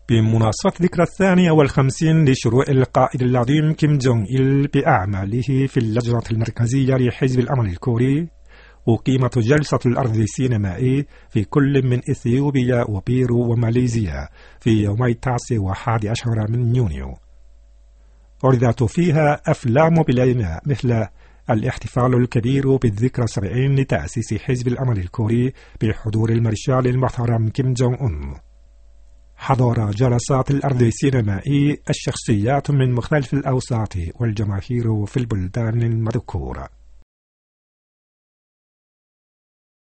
بمناسبة ذكرى 52 لشروع القائد العظيم كيم جونغ إل بأعماله في اللجنة المركزية لحزب الأمل الكوري، أقيمت جلسة الأرض السينمائي في كل من إثيوبيا وبيرو وماليزيا في يومي 9 و11 من يونيو. عرضت فيها أفلام بلينة مثل الاحتفال الكبير بالذكرى 70 لتأسيس حزب الأمل الكوري بحضور المارشال المحترم كيم جونغ أون. حضر جلسات الأرض السينمائي الشخصيات من مختلف الأوساط والجماهير في البلدان المذكورة.